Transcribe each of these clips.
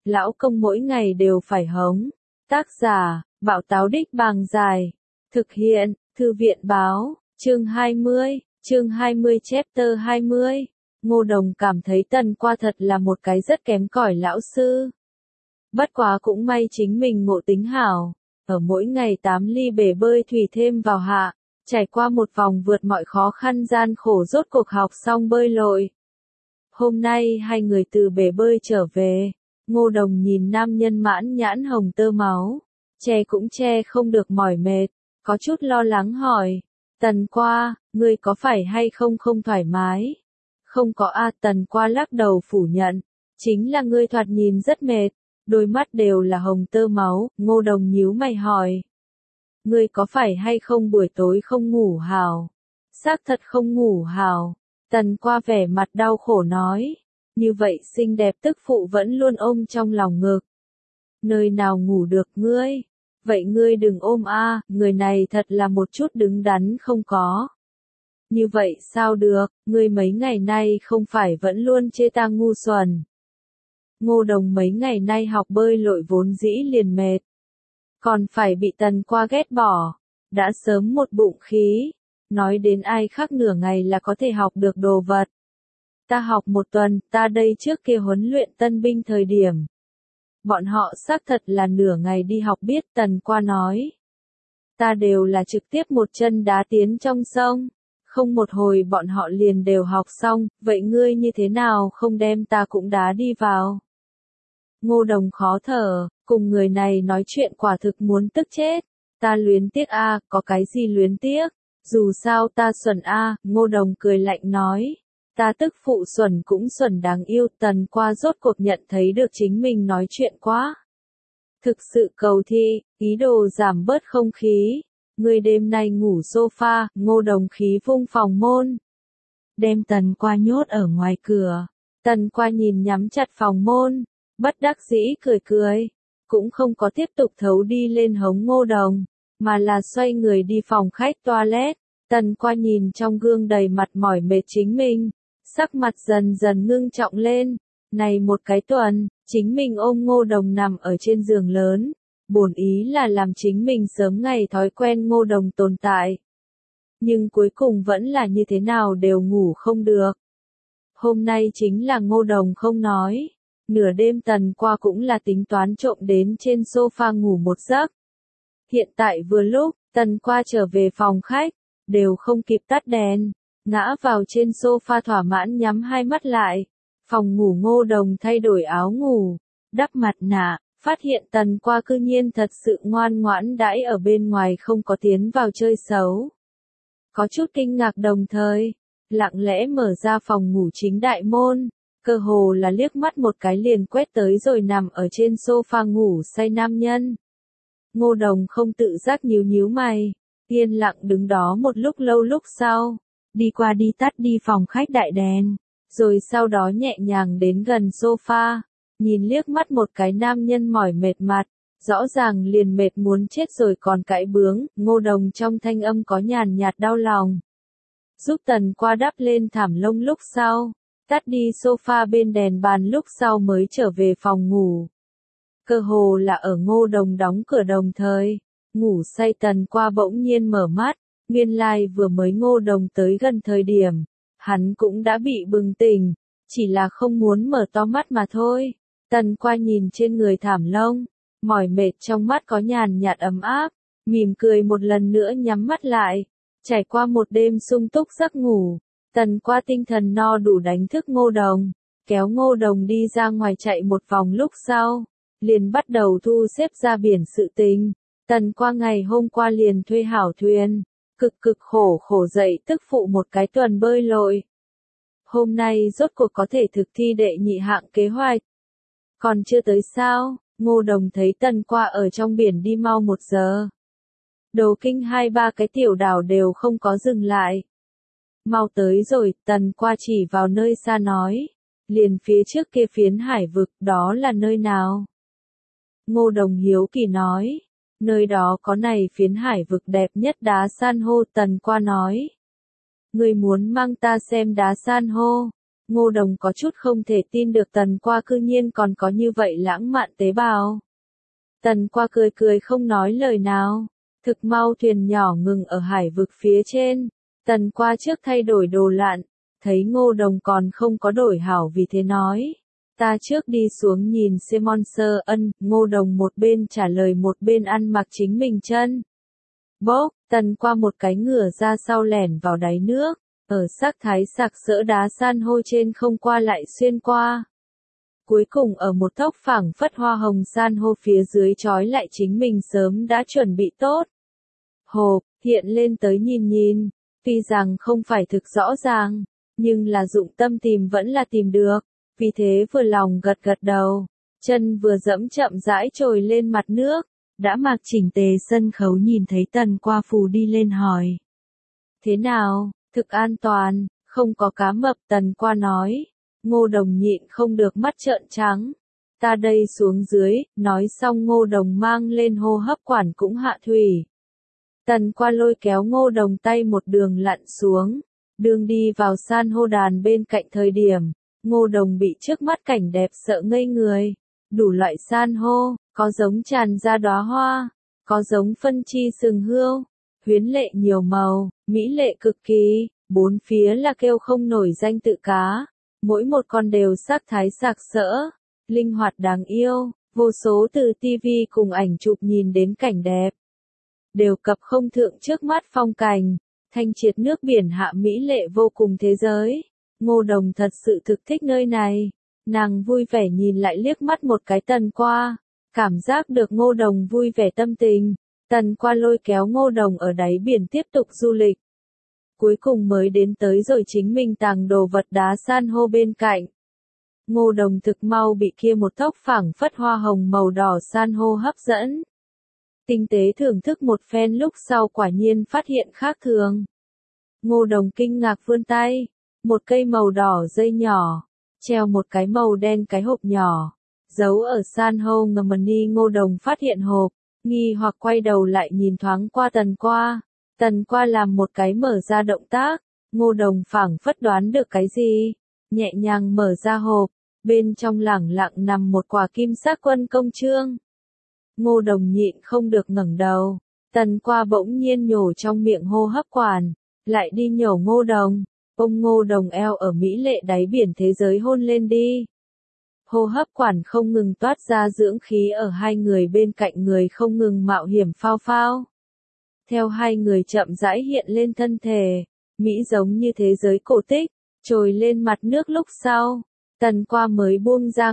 lão công mỗi ngày đều phải hống. Tác giả, Bảo Táo Đích Bàng Dài. Thực hiện, Thư viện Báo, chương 20 chapter 20. Ngô Đồng cảm thấy Tần Qua thật là một cái rất kém cỏi lão sư. Bất quá cũng may chính mình ngộ tính hảo, ở mỗi ngày 8 ly bể bơi thủy thêm vào hạ, trải qua một vòng vượt mọi khó khăn gian khổ rốt cuộc học xong bơi lội. Hôm nay hai người từ bể bơi trở về, Ngô Đồng nhìn nam nhân mãn nhãn hồng tơ máu, che cũng che không được mỏi mệt, có chút lo lắng hỏi, Tần Qua, ngươi có phải hay không thoải mái? Không có a. Tần Qua lắc đầu phủ nhận, chính là ngươi thoạt nhìn rất mệt, đôi mắt đều là hồng tơ máu. Ngô Đồng nhíu mày hỏi, ngươi có phải hay không buổi tối không ngủ hào? Xác thật không ngủ hào. Tần Qua vẻ mặt đau khổ nói, như vậy xinh đẹp tức phụ vẫn luôn ôm trong lòng ngực. Nơi nào ngủ được ngươi? Vậy ngươi đừng ôm a, người này thật là một chút đứng đắn không có. Như vậy sao được, ngươi mấy ngày nay không phải vẫn luôn chê ta ngu xuẩn. Ngô Đồng mấy ngày nay học bơi lội vốn dĩ liền mệt, còn phải bị Tần Qua ghét bỏ, đã sớm một bụng khí, nói đến ai khác nửa ngày là có thể học được đồ vật. Ta học một tuần, ta đây trước kia huấn luyện tân binh thời điểm. Bọn họ xác thật là nửa ngày đi học biết. Tần Qua nói. Ta đều là trực tiếp một chân đá tiến trong sông, không một hồi bọn họ liền đều học xong, vậy ngươi như thế nào không đem ta cũng đá đi vào? Ngô Đồng khó thở, cùng người này nói chuyện quả thực muốn tức chết. Ta luyến tiếc a, có cái gì luyến tiếc, dù sao ta xuẩn a. Ngô Đồng cười lạnh nói, ta tức phụ xuẩn cũng xuẩn đáng yêu. Tần Qua rốt cuộc nhận thấy được chính mình nói chuyện quá thực sự cầu thi, ý đồ giảm bớt không khí. Ngươi đêm nay ngủ sofa. Ngô Đồng khí vung phòng môn, đem Tần Qua nhốt ở ngoài cửa. Tần Qua nhìn nhắm chặt phòng môn, bất đắc dĩ cười cười, cũng không có tiếp tục thấu đi lên hống Ngô Đồng, mà là xoay người đi phòng khách toilet. Tần Qua nhìn trong gương đầy mặt mỏi mệt chính mình, sắc mặt dần dần ngưng trọng lên. Này một cái tuần, chính mình ôm Ngô Đồng nằm ở trên giường lớn, bổn ý là làm chính mình sớm ngày thói quen Ngô Đồng tồn tại. Nhưng cuối cùng vẫn là như thế nào đều ngủ không được. Hôm nay chính là Ngô Đồng không nói, nửa đêm Tần Qua cũng là tính toán trộm đến trên sofa ngủ một giấc. Hiện tại vừa lúc, Tần Qua trở về phòng khách, đều không kịp tắt đèn, ngã vào trên sofa thỏa mãn nhắm hai mắt lại. Phòng ngủ Ngô Đồng thay đổi áo ngủ, đắp mặt nạ, phát hiện Tần Qua cư nhiên thật sự ngoan ngoãn đãi ở bên ngoài không có tiến vào chơi xấu. Có chút kinh ngạc đồng thời, lặng lẽ mở ra phòng ngủ chính đại môn, cơ hồ là liếc mắt một cái liền quét tới rồi nằm ở trên sofa ngủ say nam nhân. Ngô Đồng không tự giác nhíu mày, yên lặng đứng đó một lúc lâu. Lúc sau, đi qua đi tắt đi phòng khách đại đèn, rồi sau đó nhẹ nhàng đến gần sofa, nhìn liếc mắt một cái nam nhân mỏi mệt mặt, rõ ràng liền mệt muốn chết rồi còn cãi bướng. Ngô Đồng trong thanh âm có nhàn nhạt đau lòng. Giúp Tần Qua đắp lên thảm lông lúc sau, tắt đi sofa bên đèn bàn lúc sau mới trở về phòng ngủ. Cơ hồ là ở Ngô Đồng đóng cửa đồng thời, ngủ say Tần Qua bỗng nhiên mở mắt, nguyên lai vừa mới Ngô Đồng tới gần thời điểm, hắn cũng đã bị bừng tỉnh, chỉ là không muốn mở to mắt mà thôi. Tần Qua nhìn trên người thảm lông, mỏi mệt trong mắt có nhàn nhạt ấm áp, mỉm cười một lần nữa nhắm mắt lại. Trải qua một đêm sung túc giấc ngủ, Tần Qua tinh thần no đủ đánh thức Ngô Đồng, kéo Ngô Đồng đi ra ngoài chạy một vòng lúc sau, liền bắt đầu thu xếp ra biển sự tình. Tần Qua ngày hôm qua liền thuê hảo thuyền, cực khổ dậy tức phụ một cái tuần bơi lội. Hôm nay rốt cuộc có thể thực thi đệ nhị hạng kế hoạch. Còn chưa tới sao, Ngô Đồng thấy Tần Qua ở trong biển đi mau 1 giờ. Đồ kinh 2-3 cái tiểu đảo đều không có dừng lại. Mau tới rồi. Tần Qua chỉ vào nơi xa nói, liền phía trước kia phiến hải vực, đó là nơi nào? Ngô Đồng hiếu kỳ nói, nơi đó có này phiến hải vực đẹp nhất đá san hô. Tần Qua nói, ngươi muốn mang ta xem đá san hô? Ngô Đồng có chút không thể tin được Tần Qua cư nhiên còn có như vậy lãng mạn tế bào. Tần Qua cười cười không nói lời nào. Thực mau thuyền nhỏ ngừng ở hải vực phía trên. Tần Qua trước thay đổi đồ lặn, thấy Ngô Đồng còn không có đổi hảo vì thế nói. Ta trước đi xuống nhìn Simon Sơ Ân, Ngô Đồng một bên trả lời một bên ăn mặc chính mình chân. Bốc, Tần Qua một cái ngửa ra sau lẻn vào đáy nước, ở sắc thái sặc sỡ đá san hô trên không qua lại xuyên qua. Cuối cùng ở một thốc phẳng phất hoa hồng san hô phía dưới trói lại chính mình sớm đã chuẩn bị tốt. Hộp, hiện lên tới nhìn nhìn, tuy rằng không phải thực rõ ràng, nhưng là dụng tâm tìm vẫn là tìm được, vì thế vừa lòng gật gật đầu, chân vừa dẫm chậm rãi trồi lên mặt nước, đã mặc chỉnh tề sân khấu nhìn thấy Tần Qua phù đi lên hỏi. Thế nào, thực an toàn, không có cá mập Tần Qua nói, Ngô Đồng nhịn không được mắt trợn trắng. Ta đây xuống dưới, nói xong Ngô Đồng mang lên hô hấp quản cũng hạ thủy. Tần Qua lôi kéo Ngô Đồng tay một đường lặn xuống, đường đi vào san hô đàn bên cạnh thời điểm, Ngô Đồng bị trước mắt cảnh đẹp sợ ngây người. Đủ loại san hô, có giống tràn ra đóa hoa, có giống phân chi sừng hươu, huyến lệ nhiều màu, mỹ lệ cực kỳ, bốn phía là kêu không nổi danh tự cá, mỗi một con đều sắc thái sặc sỡ, linh hoạt đáng yêu, vô số từ TV cùng ảnh chụp nhìn đến cảnh đẹp. Đều cập không thượng trước mắt phong cảnh, thanh triệt nước biển hạ mỹ lệ vô cùng thế giới. Ngô Đồng thật sự thực thích nơi này, nàng vui vẻ nhìn lại liếc mắt một cái Tần Qua, cảm giác được Ngô Đồng vui vẻ tâm tình, Tần Qua lôi kéo Ngô Đồng ở đáy biển tiếp tục du lịch. Cuối cùng mới đến tới rồi chính mình tàng đồ vật đá san hô bên cạnh. Ngô Đồng thực mau bị kia một thốc phẳng phất hoa hồng màu đỏ san hô hấp dẫn. Tinh tế thưởng thức một phen lúc sau quả nhiên phát hiện khác thường. Ngô Đồng kinh ngạc vươn tay, một cây màu đỏ dây nhỏ, treo một cái màu đen cái hộp nhỏ, giấu ở san hô ngầm ni. Ngô Đồng phát hiện hộp, nghi hoặc quay đầu lại nhìn thoáng qua Tần Qua. Tần Qua làm một cái mở ra động tác, Ngô Đồng phảng phất đoán được cái gì, nhẹ nhàng mở ra hộp, bên trong lẳng lặng nằm một quả kim sắc quân công chương. Ngô Đồng nhịn không được ngẩng đầu, Tần Qua bỗng nhiên nhổ trong miệng hô hấp quản, lại đi nhổ Ngô Đồng, ôm Ngô Đồng eo ở mỹ lệ đáy biển thế giới hôn lên đi. Hô hấp quản không ngừng toát ra dưỡng khí ở hai người bên cạnh người không ngừng mạo hiểm phao phao. Theo hai người chậm rãi hiện lên thân thể, Mỹ giống như thế giới cổ tích, trồi lên mặt nước lúc sau, Tần Qua mới buông ra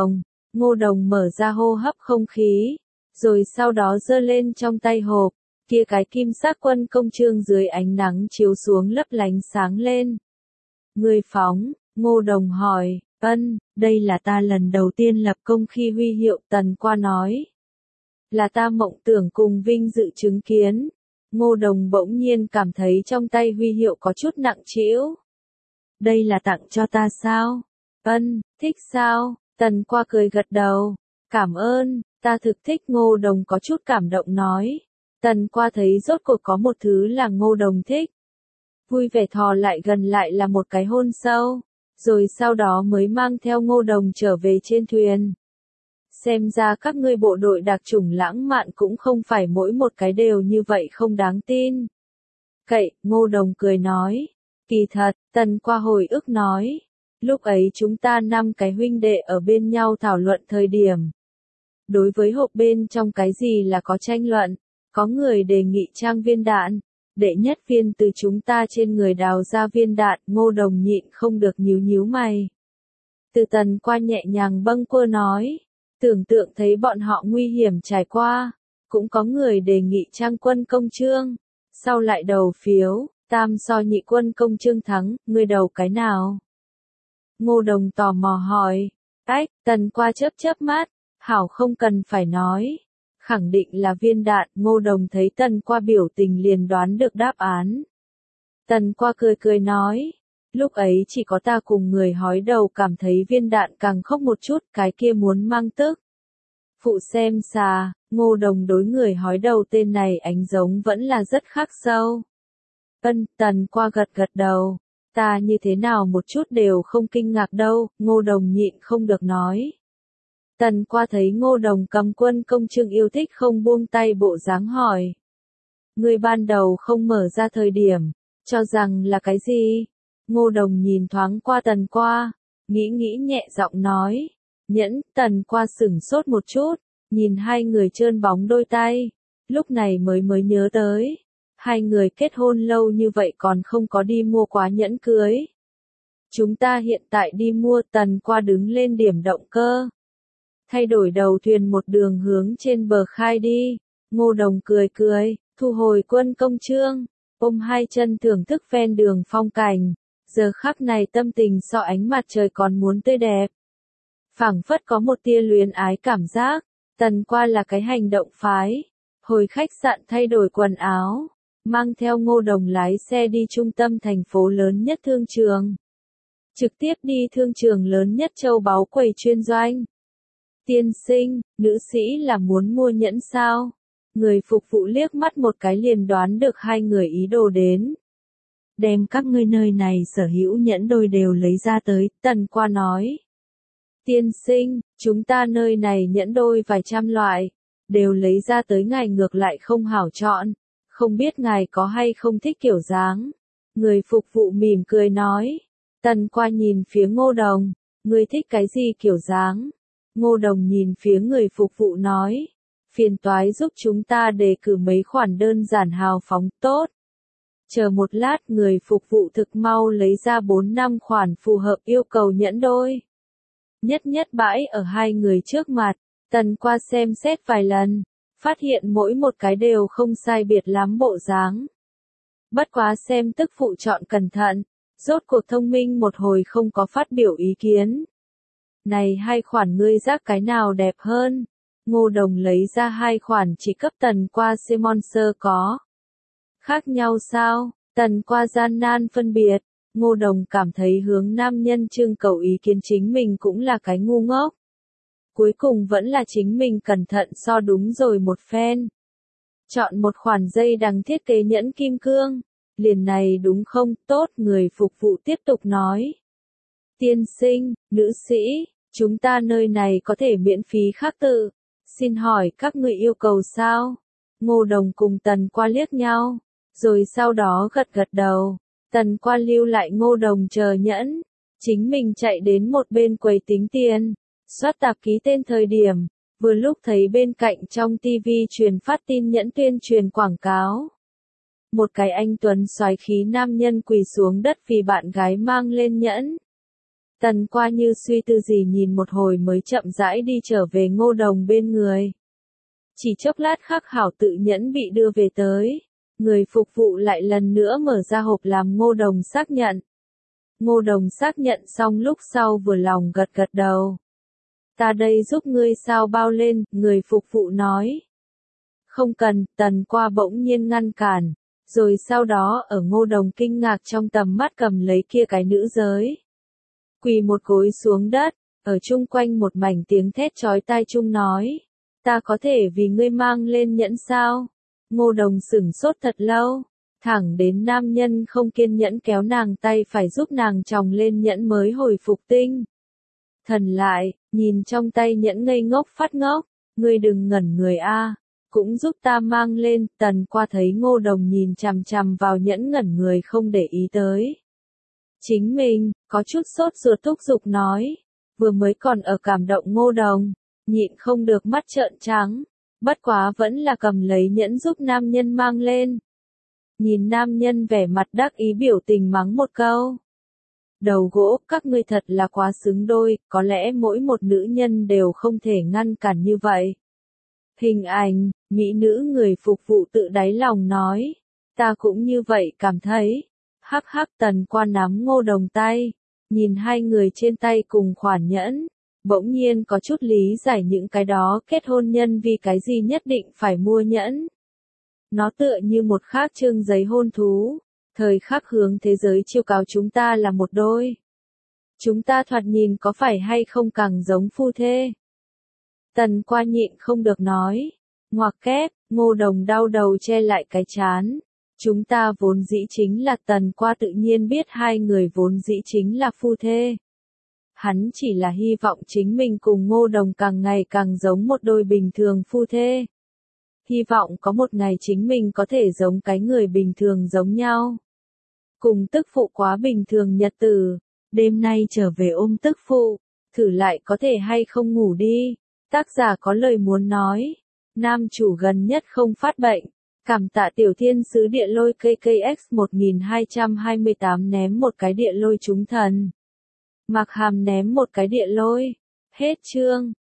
Ngô Đồng mở ra hô hấp không khí, rồi sau đó giơ lên trong tay hộp, kia cái kim sắc quân công chương dưới ánh nắng chiếu xuống lấp lánh sáng lên. Người phóng, Ngô Đồng hỏi, ân, đây là ta lần đầu tiên lập công khi huy hiệu. Tần Qua nói, là ta mộng tưởng cùng vinh dự chứng kiến. Ngô Đồng bỗng nhiên cảm thấy trong tay huy hiệu có chút nặng trĩu. Đây là tặng cho ta sao? Ân, thích sao? Tần Qua cười gật đầu. Cảm ơn, ta thực thích. Ngô Đồng có chút cảm động nói. Tần Qua thấy rốt cuộc có một thứ là Ngô Đồng thích. Vui vẻ thò lại gần lại là một cái hôn sâu, rồi sau đó mới mang theo Ngô Đồng trở về trên thuyền. Xem ra các ngươi bộ đội đặc chủng lãng mạn cũng không phải mỗi một cái đều như vậy không đáng tin. Cậy, Ngô Đồng cười nói. Kỳ thật, Tần Qua hồi ức nói. Lúc ấy chúng ta 5 cái huynh đệ ở bên nhau thảo luận thời điểm. Đối với hộp bên trong cái gì là có tranh luận, có người đề nghị trang viên đạn. Đệ nhất viên từ chúng ta trên người đào ra viên đạn. Ngô Đồng nhịn không được nhíu nhíu mày. Từ Tần Qua nhẹ nhàng bâng quơ nói. Tưởng tượng thấy bọn họ nguy hiểm trải qua, cũng có người đề nghị trang quân công chương, sau lại đầu phiếu, tam so nhị quân công chương thắng, ngươi đầu cái nào? Ngô Đồng tò mò hỏi, Tần Qua chớp chớp mắt, hảo không cần phải nói, khẳng định là viên đạn. Ngô Đồng thấy Tần Qua biểu tình liền đoán được đáp án. Tần Qua cười cười nói, lúc ấy chỉ có ta cùng người hói đầu cảm thấy viên đạn càng khốc một chút, cái kia muốn mang tức. Phụ xem xà, Ngô Đồng đối người hói đầu tên này ánh giống vẫn là rất khắc sâu. Tần Qua gật gật đầu, Ta như thế nào một chút đều không kinh ngạc đâu, Ngô Đồng nhịn không được nói. Tần Qua thấy Ngô Đồng cầm Quân Công Trương yêu thích không buông tay bộ dáng hỏi. Ngươi ban đầu không mở ra thời điểm, cho rằng là cái gì? Ngô Đồng nhìn thoáng qua Tần Qua, nghĩ nhẹ giọng nói. Nhẫn. Tần Qua sửng sốt một chút, nhìn hai người trơn bóng đôi tay, lúc này mới nhớ tới. Hai người kết hôn lâu như vậy còn không có đi mua quá nhẫn cưới. Chúng ta hiện tại đi mua. Tần Qua đứng lên điểm động cơ, thay đổi đầu thuyền một đường hướng trên bờ khai đi. Ngô Đồng cười, thu hồi Quân Công Trương, ôm hai chân thưởng thức ven đường phong cảnh, giờ khắc này tâm tình so ánh mặt trời còn muốn tươi đẹp. Phảng phất có một tia luyến ái cảm giác. Tần Qua là cái hành động phái, hồi khách sạn thay đổi quần áo, mang theo Ngô Đồng lái xe đi trung tâm thành phố lớn nhất thương trường. Trực tiếp đi thương trường lớn nhất châu báu quầy chuyên doanh. Tiên sinh, nữ sĩ là muốn mua nhẫn sao? Người phục vụ liếc mắt một cái liền đoán được hai người ý đồ đến. Đem các ngươi nơi này sở hữu nhẫn đôi đều lấy ra tới, Tần Qua nói. Tiên sinh, chúng ta nơi này nhẫn đôi vài trăm loại, đều lấy ra tới ngài ngược lại không hảo chọn, không biết ngài có hay không thích kiểu dáng. Người phục vụ mỉm cười nói. Tần Qua nhìn phía Ngô Đồng, ngươi thích cái gì kiểu dáng? Ngô Đồng nhìn phía người phục vụ nói. Phiền toái giúp chúng ta đề cử mấy khoản đơn giản hào phóng tốt. Chờ một lát, người phục vụ thực mau lấy ra 4-5 khoản phù hợp yêu cầu nhẫn đôi. Nhất bãi ở hai người trước mặt. Tần Qua xem xét vài lần, phát hiện mỗi một cái đều không sai biệt lắm bộ dáng. Bất quá xem tức phụ chọn cẩn thận, rốt cuộc thông minh một hồi không có phát biểu ý kiến. Này hai khoản ngươi giác cái nào đẹp hơn? Ngô Đồng lấy ra hai khoản chỉ cấp Tần Qua sponsor có. Khác nhau sao? Tần Qua gian nan phân biệt. Ngô Đồng cảm thấy hướng nam nhân trưng cầu ý kiến chính mình cũng là cái ngu ngốc. Cuối cùng vẫn là chính mình cẩn thận so đúng rồi một phen. Chọn một khoản dây đằng thiết kế nhẫn kim cương. Liền này đúng không? Tốt. Người phục vụ tiếp tục nói. Tiên sinh, nữ sĩ, chúng ta nơi này có thể miễn phí khắc tự. Xin hỏi các ngươi yêu cầu sao? Ngô Đồng cùng Tần Qua liếc nhau, rồi sau đó gật đầu. Tần Qua lưu lại Ngô Đồng chờ nhẫn, chính mình chạy đến một bên quầy tính tiền, soát tạp ký tên thời điểm, vừa lúc thấy bên cạnh trong TV truyền phát tin nhẫn tuyên truyền quảng cáo. Một cái anh tuấn soái khí nam nhân quỳ xuống đất vì bạn gái mang lên nhẫn. Tần Qua như suy tư gì nhìn một hồi mới chậm rãi đi trở về Ngô Đồng bên người. Chỉ chốc lát khắc hảo tự nhẫn bị đưa về tới. Người phục vụ lại lần nữa mở ra hộp làm Ngô Đồng xác nhận. Ngô Đồng xác nhận xong lúc sau vừa lòng gật đầu. Ta đây giúp ngươi sao bao lên, người phục vụ nói. Không cần. Tần Qua bỗng nhiên ngăn cản, rồi sau đó ở Ngô Đồng kinh ngạc trong tầm mắt cầm lấy kia cái nữ giới. Quỳ một gối xuống đất, ở chung quanh một mảnh tiếng thét chói tai chung nói. Ta có thể vì ngươi mang lên nhẫn sao? Ngô Đồng sửng sốt thật lâu, thẳng đến nam nhân không kiên nhẫn kéo nàng tay phải giúp nàng tròng lên nhẫn mới hồi phục tinh thần lại, nhìn trong tay nhẫn ngây ngốc phát ngốc. Ngươi đừng ngẩn người a, cũng giúp ta mang lên. Tần Qua thấy Ngô Đồng nhìn chằm chằm vào nhẫn ngẩn người không để ý tới chính mình, có chút sốt ruột thúc giục nói. Vừa mới còn ở cảm động Ngô Đồng, nhịn không được mắt trợn trắng, bất quá vẫn là cầm lấy nhẫn giúp nam nhân mang lên. Nhìn nam nhân vẻ mặt đắc ý biểu tình mắng một câu. Đầu gỗ, các ngươi thật là quá xứng đôi, có lẽ mỗi một nữ nhân đều không thể ngăn cản như vậy. Hình ảnh, mỹ nữ người phục vụ tự đáy lòng nói. Ta cũng như vậy cảm thấy. Hắc hắc. Tần Qua nắm Ngô Đồng tay, nhìn hai người trên tay cùng khoản nhẫn, bỗng nhiên có chút lý giải những cái đó kết hôn nhân vì cái gì nhất định phải mua nhẫn. Nó tựa như một khác chương giấy hôn thú, thời khắc hướng thế giới chiêu cáo chúng ta là một đôi. Chúng ta thoạt nhìn có phải hay không càng giống phu thê? Tần Qua nhịn không được nói. Ngoặc kép. Ngô Đồng đau đầu che lại cái trán. Chúng ta vốn dĩ chính là Tần Qua tự nhiên biết hai người vốn dĩ chính là phu thê. Hắn chỉ là hy vọng chính mình cùng Ngô Đồng càng ngày càng giống một đôi bình thường phu thê. Hy vọng có một ngày chính mình có thể giống cái người bình thường giống nhau. Cùng tức phụ quá bình thường nhật tử, đêm nay trở về ôm tức phụ, thử lại có thể hay không ngủ đi. Tác giả có lời muốn nói, nam chủ gần nhất không phát bệnh. Cảm tạ tiểu thiên sứ địa lôi KKX 1228 ném một cái địa lôi trúng thần. Mạc Hàm ném một cái địa lôi. Hết chương.